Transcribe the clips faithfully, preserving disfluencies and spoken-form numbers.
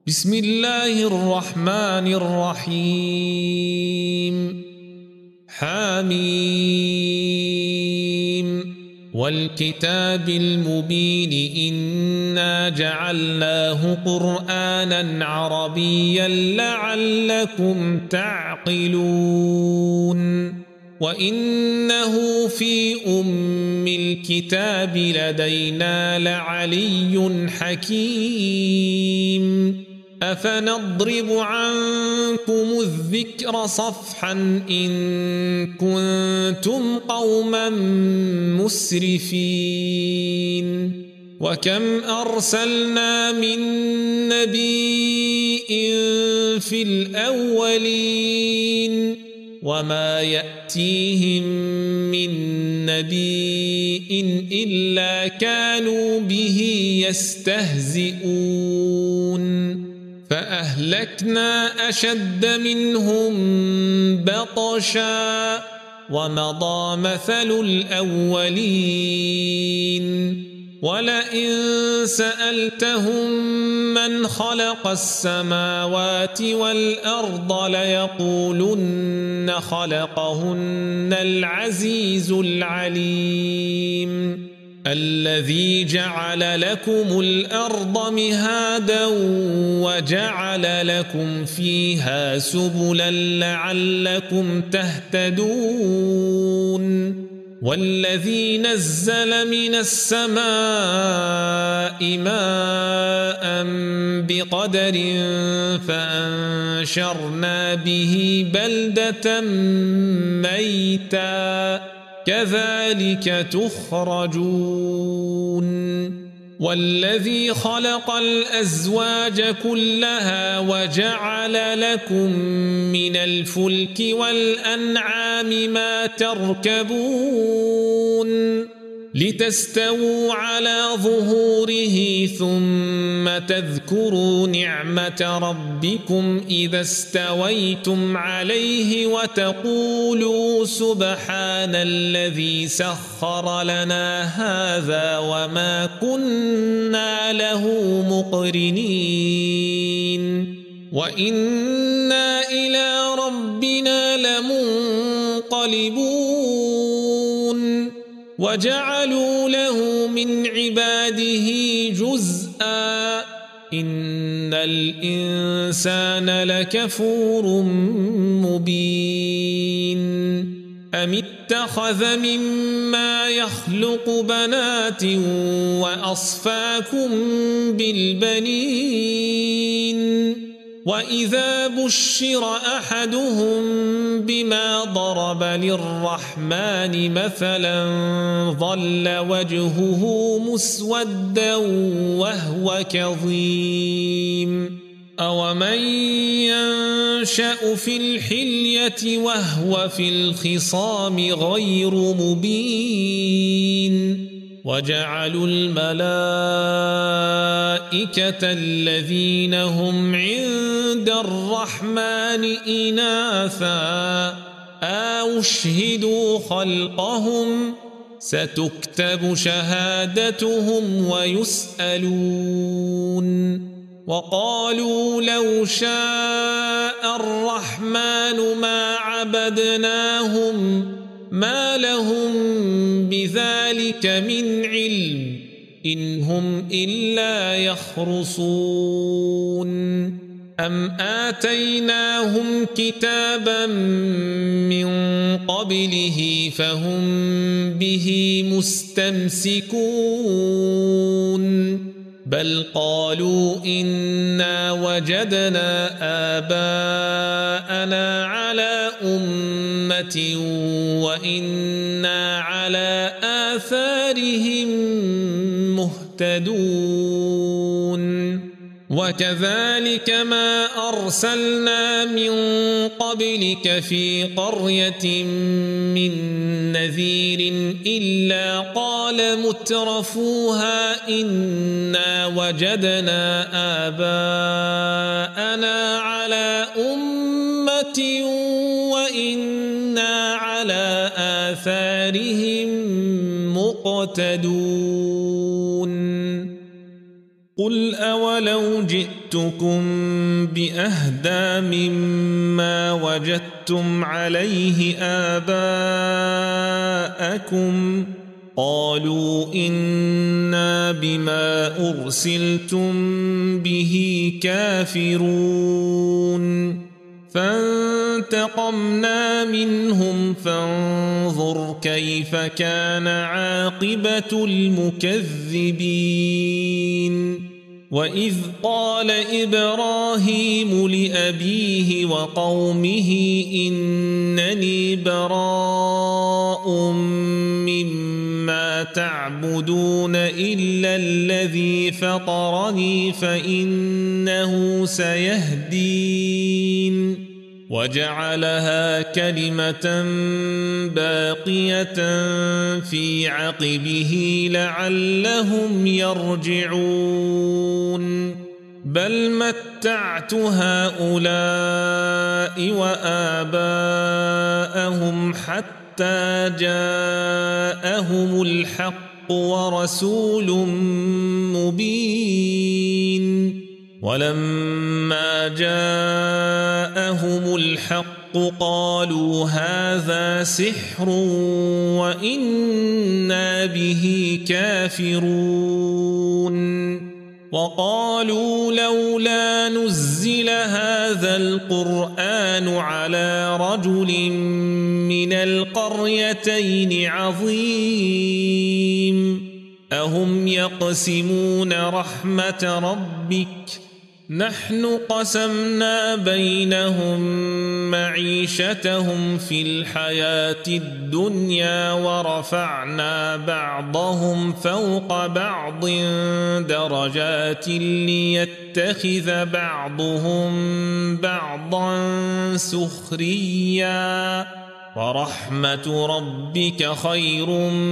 بسم الله الرحمن الرحيم حميم والكتاب المبين إنا جعلناه قرآنا عربيا لعلكم تعقلون وإنه في أم الكتاب لدينا لعلي حكيم أفنضرب عنكم الذكر صفحا إن كنتم قوما مسرفين وكم أرسلنا من نبي في الأولين وما يأتيهم من نبي إلا كانوا به يستهزئون فأهلكنا أشد منهم بطشا ومضى مثل الأولين ولئن سألتهم من خلق السماوات والأرض ليقولن خلقهن العزيز العليم الذي جعل لكم الأرض مهادا وجعل لكم فيها سبلا لعلكم تهتدون والذي نزل من السماء ماء بقدر فأنشرنا به بلدة ميتا كذلك تخرجون والذي خلق الأزواج كلها وجعل لكم من الفلك والأنعام ما تركبون لتستووا على ظهوره ثم تذكروا نعمة ربكم إذا استويتم عليه وتقولوا سبحان الذي سخر لنا هذا وما كنا له مقرنين وإنا إلى ربنا لمنقلبون وجعلوا له من عباده جزءا إن الإنسان لكفور مبين أم اتخذ مما يخلق بنات وأصفاكم بالبنين وإذا بشر أحدهم بما ضرب للرحمن مثلا ظل وجهه مسودا وهو كظيم أومن ينشأ في الحلية وهو في الخصام غير مبين وجعلوا الملائكة الذين هم عند الرحمن إناثا أشهدوا خلقهم ستكتب شهادتهم ويسألون وقالوا لو شاء الرحمن ما عبدناهم ما لهم بذلك من علم إن هم إلا يخرصون أم آتيناهم كتابا من قبله فهم به مستمسكون بل قالوا إنا وجدنا آباءنا على أمة وإنا على آثارهم مهتدون وكذلك ما أرسلنا من قبلك في قرية من نذير إلا قال مترفوها إنا وجدنا آباءنا على أمة وإنا على آثارهم مقتدون قل أولو جئتكم جئتكم بأهدى مما وجدتم عليه آباءكم قالوا إنا بما أرسلتم به كافرون فانتقمنا منهم فانظر كيف كان عاقبة المكذبين وإذ قال إبراهيم لأبيه وقومه إنني براء مما تعبدون إلا الذي فطرني فإنه سيهدين وجعلها كلمة باقية في عقبه لعلهم يرجعون بل متعت هؤلاء وآباءهم حتى جاءهم الحق ورسول مبين ولما جاءهم الحق قالوا هذا سحر وإنا به كافرون وقالوا لولا نزل هذا القرآن على رجل من القريتين عظيم أهم يقسمون رحمة ربك نحن قسمنا بينهم معيشتهم في الحياة الدنيا ورفعنا بعضهم فوق بعض درجات ليتخذ بعضهم بعضا سخريا ورحمة ربك خير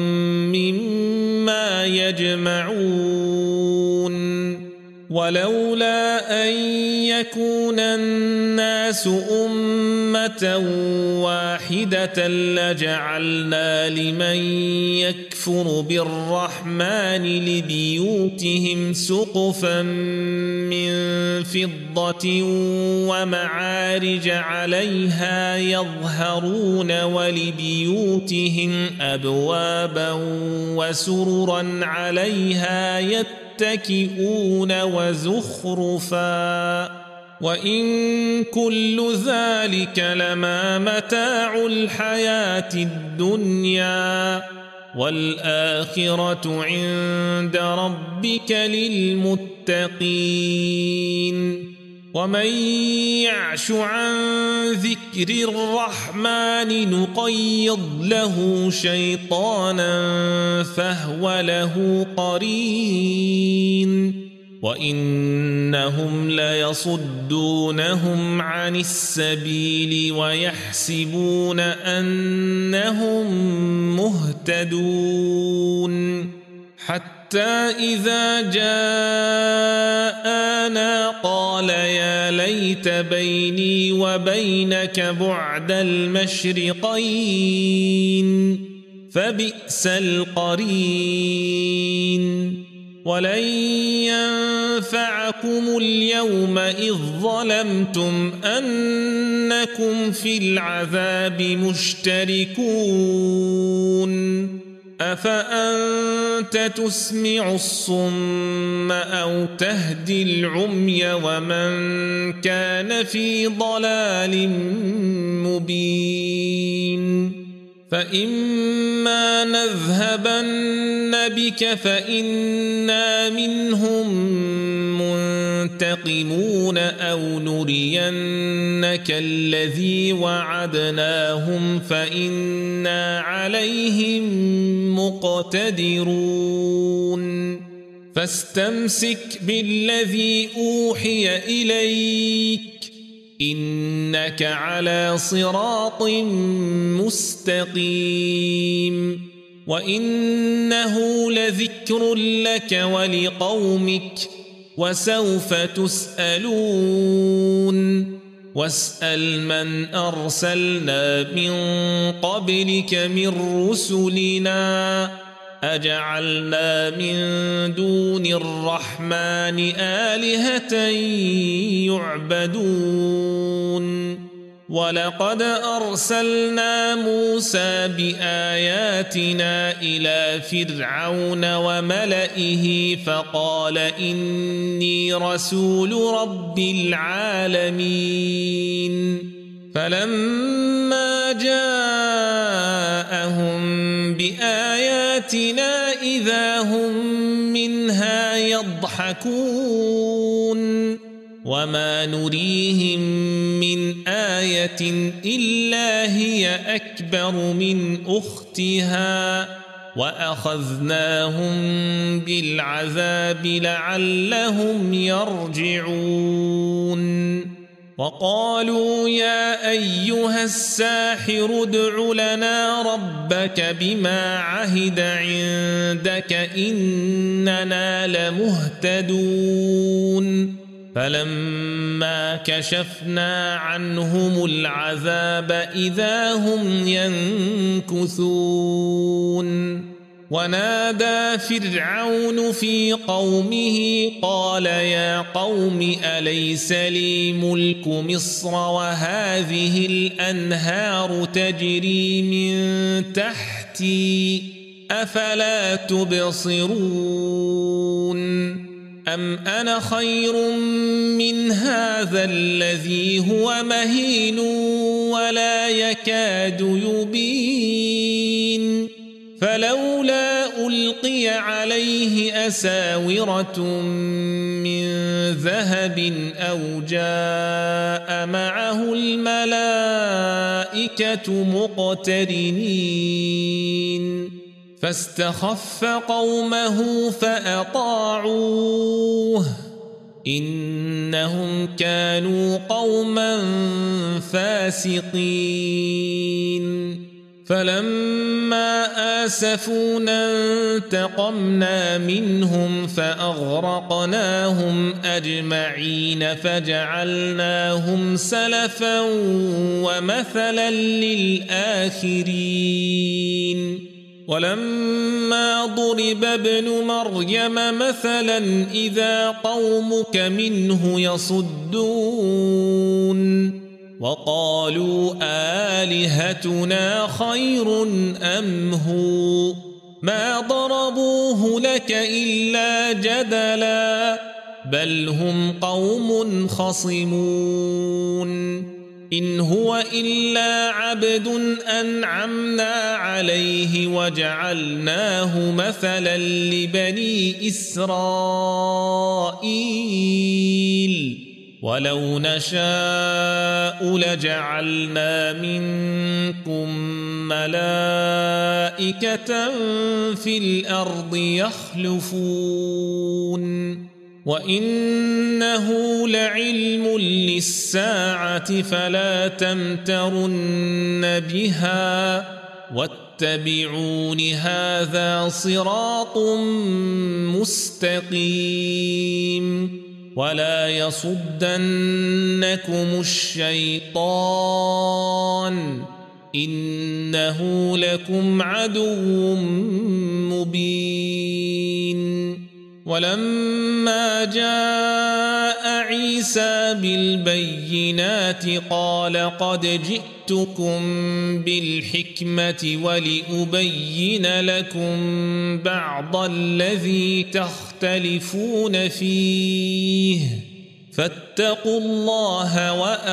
مما يجمعون ولولا أن يكون الناس أمة واحدة لجعلنا لمن يكفر بالرحمن لبيوتهم سقفا من فضة ومعارج عليها يظهرون ولبيوتهم أبوابا وسررا عليها يتقون يتكئون وزخرفا وإن كل ذلك لما متاع الحياة الدنيا والآخرة عند ربك للمتقين ومن يعش عن ذكر الرحمن نقيض له شيطانا فهو له قرين وإنهم ليصدونهم عن السبيل ويحسبون أنهم مهتدون حتى إذا جاءنا قال يا ليت بيني وبينك بعد المشرقين فبئس القرين ولن ينفعكم اليوم إذ ظلمتم أنكم في العذاب مشتركون أفأنت تسمع الصم أو تهدي العمي ومن كان في ضلال مبين فإما نذهبن بك فإنا منهم منتقمون أو نرينك الذي وعدناهم فإنا عليهم مقتدرون فاستمسك بالذي أوحي إليك إنك على صراط مستقيم وإنه لذكر لك ولقومك وسوف تسألون واسأل من أرسلنا من قبلك من رسلنا أجعلنا من دون الرحمن آلهة يعبدون ولقد أرسلنا موسى بآياتنا إلى فرعون وملئه فقال إني رسول رب العالمين فلما جاءهم بآياتنا إذا هم منها يضحكون وما نريهم من آية إلا هي أكبر من أختها وأخذناهم بالعذاب لعلهم يرجعون وقالوا يا أيها الساحر ادع لنا ربك بما عهد عندك إننا لمهتدون فلما كشفنا عنهم العذاب إذا هم ينكثون ونادى فرعون في قومه قال يا قوم أليس لي ملك مصر وهذه الأنهار تجري من تحتي أفلا تبصرون أم أنا خير من هذا الذي هو مهين ولا يكاد يبين فلولا ألقي عليه أساورة من ذهب أو جاء معه الملائكة مقترنين فاستخف قومه فأطاعوه إنهم كانوا قوما فاسقين فلما آسفونا انتقمنا منهم فأغرقناهم أجمعين فجعلناهم سلفا ومثلا للآخرين ولما ضرب ابن مريم مثلا إذا قومك منه يصدون وقالوا آلهتنا خير أم هو ما ضربوه لك إلا جدلا بل هم قوم خصمون إن هو إلا عبد أنعمنا عليه وجعلناه مثلا لبني إسرائيل ولو نشاء لجعلنا منكم ملائكة في الأرض يخلفون وإنه لعلم للساعة فلا تمترن بها واتبعون هذا صراط مستقيم ولا يصدنكم الشيطان إنه لكم عدو مبين ولما جاء عيسى بالبينات قال قد جئتكم بالحكمة ولأبين لكم بعض الذي تختلفون فيه فاتقوا الله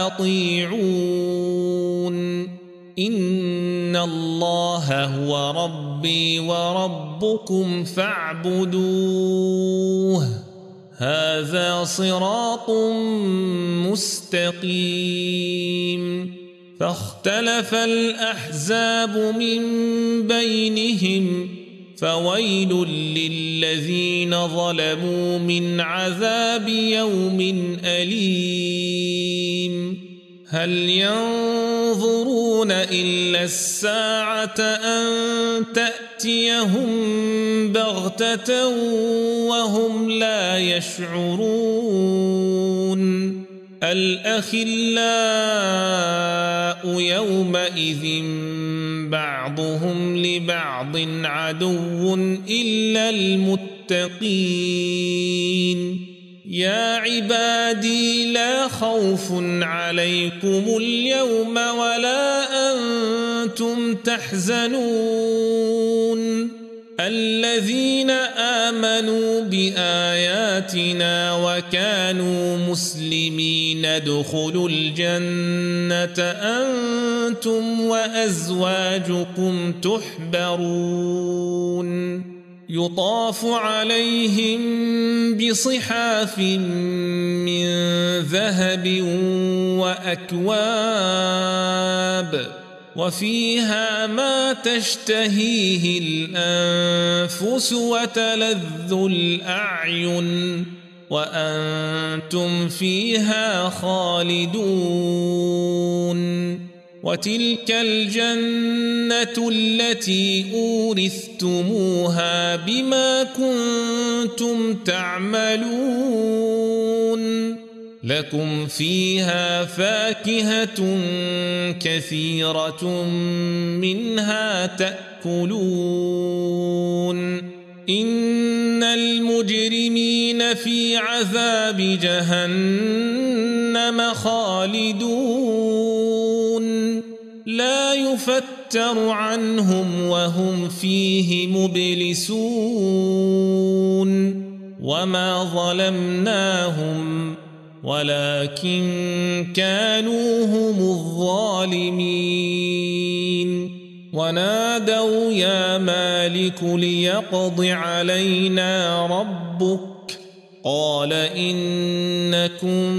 وأطيعون إن الله هو ربي وربكم فاعبدوه هذا صراط مستقيم فاختلف الأحزاب من بينهم فويل للذين ظلموا من عذاب يوم أليم هل ينظرون إلا الساعة أن تأتيهم بغتة وهم لا يشعرون الأخلاء يومئذ بعضهم لبعض عدو إلا المتقين يا عبادي لا خوف عليكم اليوم ولا أنتم تحزنون الذين آمنوا بآياتنا وكانوا مسلمين ادخلوا الجنة أنتم وأزواجكم تحبرون يطاف عليهم بصحاف من ذهب وأكواب وفيها ما تشتهيه الأنفس وتلذ الأعين وأنتم فيها خالدون وتلك الجنة التي أورثتموها بما كنتم تعملون لكم فيها فاكهة كثيرة منها تأكلون إن المجرمين في عذاب جهنم خالدون لا يفتر عنهم وهم فيه مبلسون وما ظلمناهم ولكن كانوا هم الظالمين ونادوا يا مالك ليقض علينا ربك قال إنكم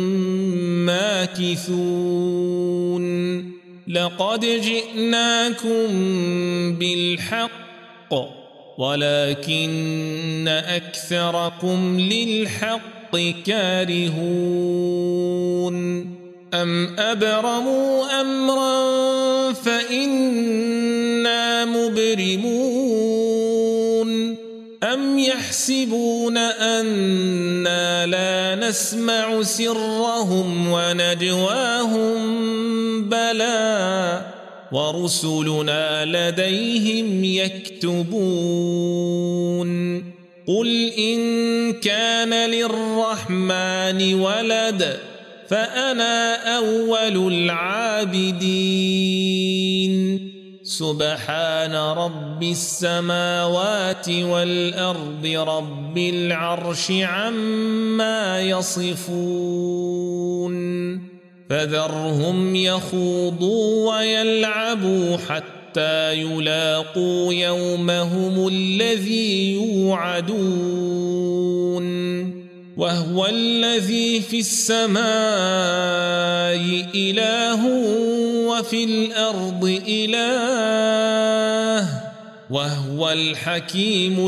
ماكثون لقد جئناكم بالحق ولكن أكثركم للحق كارهون أم أبرموا أمرا فإنا مبرمون أم يحسبون أنا لا نسمع سرهم ونجواهم بلى ورسلنا لديهم يكتبون قل إن كان للرحمن ولد فأنا أول العابدين سبحان رب السماوات والأرض رب العرش عما يصفون فذرهم يخوضوا ويلعبوا حتى يلاقوا يومهم الذي يوعدون وهو الذي في السماء إله وفي الأرض إله وهو الحكيم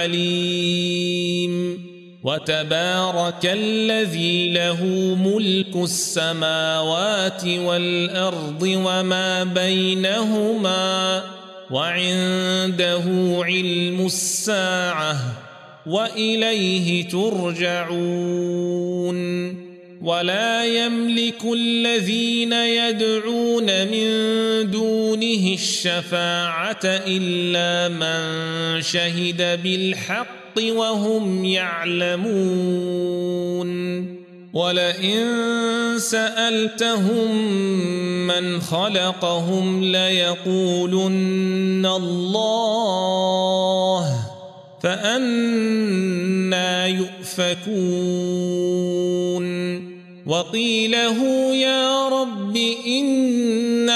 العليم وتبارك الذي له ملك السماوات والأرض وما بينهما وعنده علم الساعة وإليه ترجعون ولا يملك الذين يدعون من دونه الشفاعة إلا من شهد بالحق وهم يعلمون ولئن سألتهم من خلقهم ليقولن الله فأنى يؤفكون وقيله يا رب إن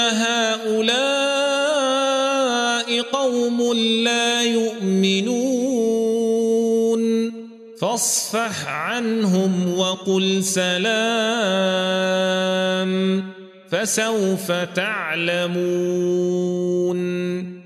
هؤلاء قوم لا يؤمنون فاصفح عنهم وقل سلام فسوف تعلمون